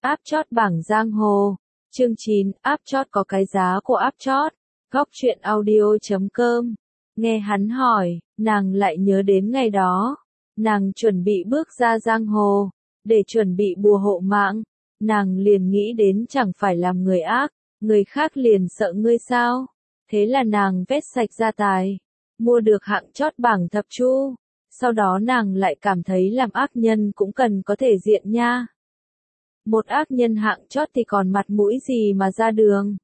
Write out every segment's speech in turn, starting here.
Áp chót bảng giang hồ. Chương 9, áp chót có cái giá của áp chót. Góc truyện audio.com. Nghe hắn hỏi, nàng lại nhớ đến ngày đó. Nàng chuẩn bị bước ra giang hồ, để chuẩn bị bùa hộ mạng. Nàng liền nghĩ đến chẳng phải làm người ác, người khác liền sợ ngươi sao. Thế là nàng vét sạch gia tài, mua được hạng chót bảng thập chu. Sau đó nàng lại cảm thấy làm ác nhân cũng cần có thể diện nha. Một ác nhân hạng chót thì còn mặt mũi gì mà ra đường.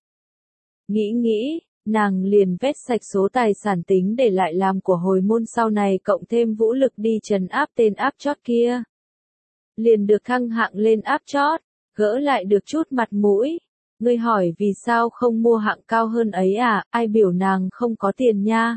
Nghĩ, nàng liền vét sạch số tài sản tính để lại làm của hồi môn sau này, cộng thêm vũ lực đi trấn áp tên áp chót kia. Liền được thăng hạng lên áp chót, gỡ lại được chút mặt mũi. Ngươi hỏi vì sao không mua hạng cao hơn ấy à, ai biểu nàng không có tiền nha.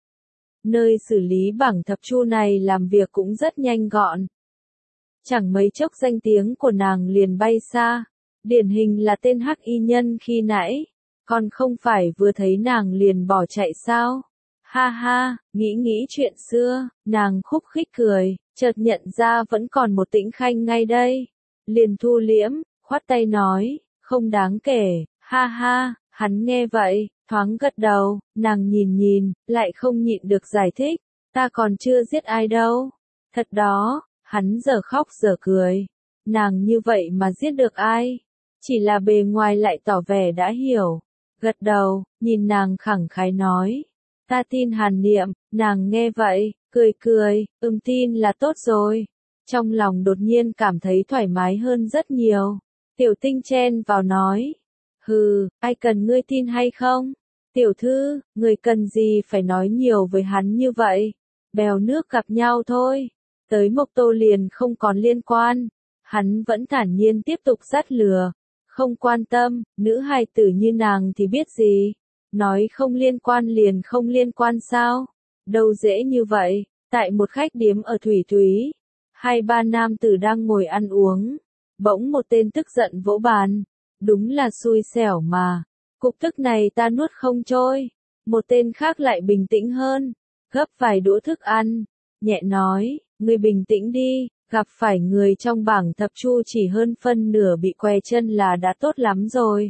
Nơi xử lý bảng thập chu này làm việc cũng rất nhanh gọn. Chẳng mấy chốc danh tiếng của nàng liền bay xa. Điển hình là tên hắc y nhân khi nãy. Còn không phải vừa thấy nàng liền bỏ chạy sao? Ha ha, nghĩ chuyện xưa, nàng khúc khích cười, chợt nhận ra vẫn còn một Tĩnh Khanh ngay đây. Liền thu liễm, khoát tay nói, không đáng kể, ha ha, hắn nghe vậy, thoáng gật đầu, nàng nhìn, lại không nhịn được giải thích, ta còn chưa giết ai đâu. Thật đó, hắn giờ khóc giờ cười, nàng như vậy mà giết được ai? Chỉ là bề ngoài lại tỏ vẻ đã hiểu. Gật đầu, nhìn nàng khẳng khái nói, ta tin Hàn Niệm. Nàng nghe vậy, cười, tin là tốt rồi. Trong lòng đột nhiên cảm thấy thoải mái hơn rất nhiều. Tiểu Tinh chen vào nói, hừ, ai cần ngươi tin hay không? Tiểu thư, người cần gì phải nói nhiều với hắn như vậy? Bèo nước gặp nhau thôi. Tới Mộc Tô liền không còn liên quan. Hắn vẫn thản nhiên tiếp tục dắt lừa. Không quan tâm, nữ hài tử như nàng thì biết gì. Nói không liên quan liền không liên quan sao? Đâu dễ như vậy. Tại một khách điếm ở Thủy Thúy, 2-3 nam tử đang ngồi ăn uống. Bỗng một tên tức giận vỗ bàn. Đúng là xui xẻo mà. Cục tức này ta nuốt không trôi. Một tên khác lại bình tĩnh hơn. Gấp vài đũa thức ăn. Nhẹ nói, ngươi bình tĩnh đi. Gặp phải người trong bảng thập chu chỉ hơn phân nửa bị què chân là đã tốt lắm rồi.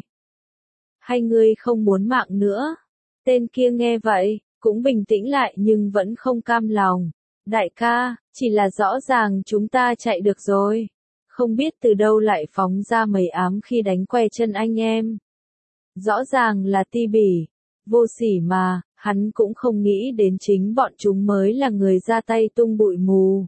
Hay ngươi không muốn mạng nữa? Tên kia nghe vậy, cũng bình tĩnh lại nhưng vẫn không cam lòng. Đại ca, chỉ là rõ ràng chúng ta chạy được rồi. Không biết từ đâu lại phóng ra mẩy ám khi đánh què chân anh em. Rõ ràng là ti bỉ, vô sỉ mà, hắn cũng không nghĩ đến chính bọn chúng mới là người ra tay tung bụi mù.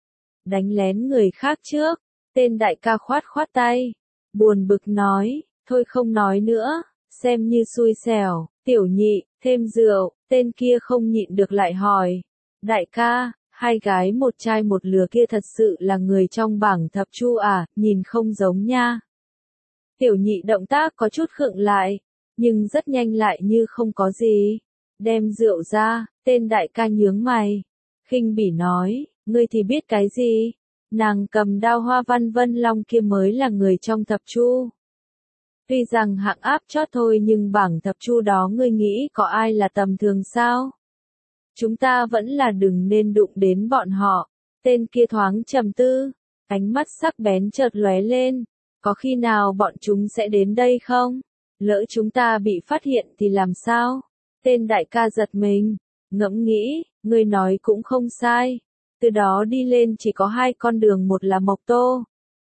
Đánh lén người khác trước, tên đại ca khoát tay, buồn bực nói, thôi không nói nữa, xem như xui xẻo. Tiểu Nhị, thêm rượu. Tên kia không nhịn được lại hỏi, đại ca, hai gái một trai một lừa kia thật sự là người trong bảng thập chu à, nhìn không giống nha. Tiểu Nhị động tác có chút khựng lại, nhưng rất nhanh lại như không có gì. Đem rượu ra, tên đại ca nhướng mày, khinh bỉ nói, ngươi thì biết cái gì? Nàng cầm đao Hoa Văn Vân Long kia mới là người trong thập chu. Tuy rằng hạng áp chót thôi nhưng bảng thập chu đó ngươi nghĩ có ai là tầm thường sao? Chúng ta vẫn là đừng nên đụng đến bọn họ. Tên kia thoáng trầm tư, ánh mắt sắc bén chợt lóe lên. Có khi nào bọn chúng sẽ đến đây không? Lỡ chúng ta bị phát hiện thì làm sao? Tên đại ca giật mình, ngẫm nghĩ, ngươi nói cũng không sai. Từ đó đi lên chỉ có 2 con đường, một là Mộc Tô,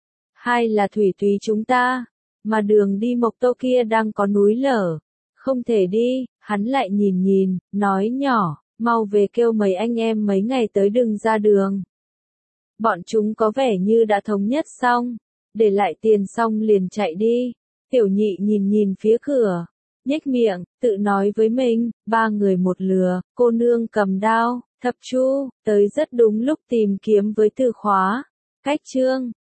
2 là Thủy Thúy chúng ta. Mà đường đi Mộc Tô kia đang có núi lở, không thể đi. Hắn lại nhìn, nói nhỏ, mau về kêu mấy anh em mấy ngày tới đừng ra đường. Bọn chúng có vẻ như đã thống nhất xong, để lại tiền xong liền chạy đi. Tiểu Nhị nhìn phía cửa, nhếch miệng, tự nói với mình, 3 người một lừa, cô nương cầm đao, thập chu, tới rất đúng lúc tìm kiếm với từ khóa. Cách chương